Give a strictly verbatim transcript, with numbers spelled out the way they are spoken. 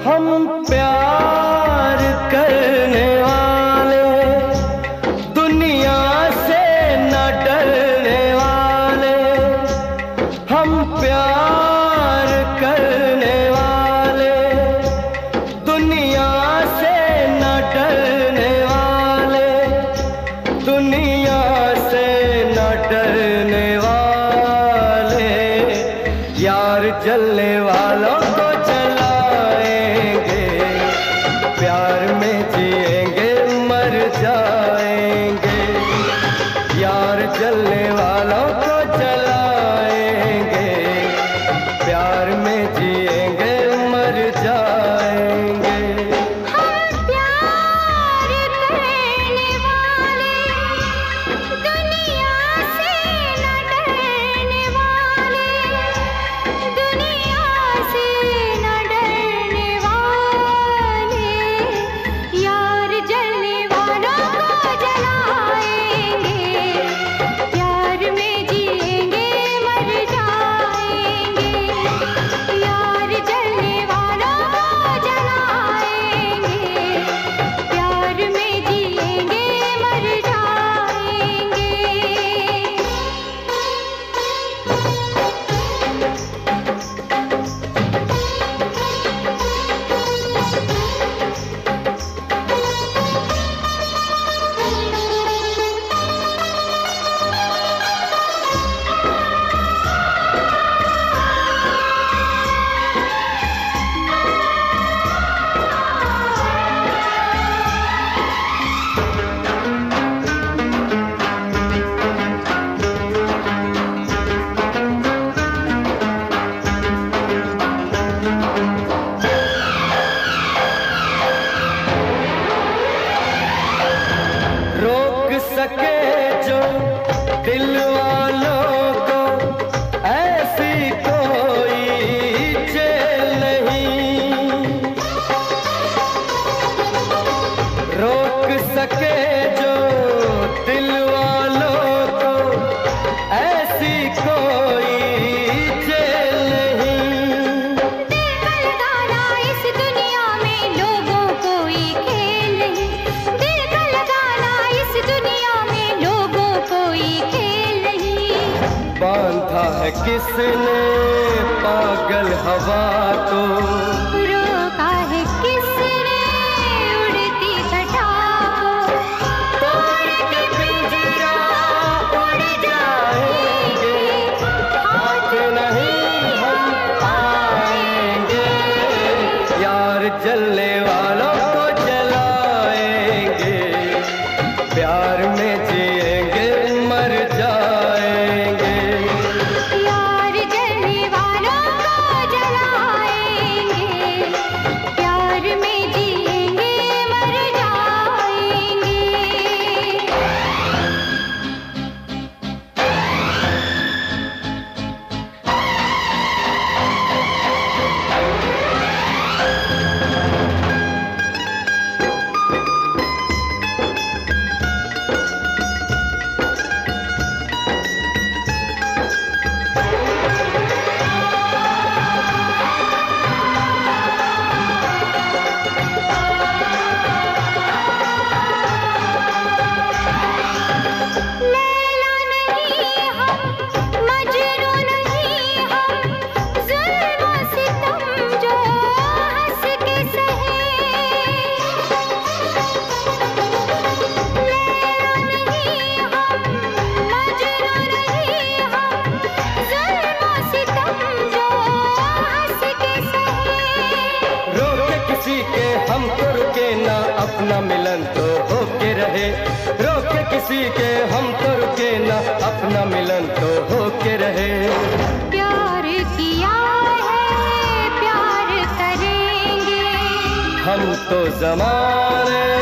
हम प्यार करने वाले, दुनिया से न डरने वाले, हम प्यार करने वाले, दुनिया से न डरने वाले, दुनिया से न डरने वाले, यार जलने वालों को जलाएंगे, प्यार में जिएंगे मर जाएंगे, यार जलने वालों को जलाएंगे, प्यार में जिएंगे मर जाएंगे। सके जो दिल वालों को ऐसी कोई जेल नहीं, रोक सके जो दिल वालों को ऐसी कोई जेल नहीं। दिल का लगाना इस दुनिया में लोगों कोई खेल नहीं, दिल का लगाना इस दुनिया बांधा है किसने पागल हवा को, रोका है किसने उड़ती घटा को, तोड़ के पिंजरा उड़ जाएंगे, हाथ नहीं हम पाएंगे, यार जलने वालों को जलाएंगे, प्यार में जिएंगे मर जाएंगे। हम तो रुके ना अपना मिलन तो होके रहे, रोके किसी के हम तो रुके ना अपना मिलन तो होके रहे। प्यार किया है प्यार करेंगे, हम तो ज़माने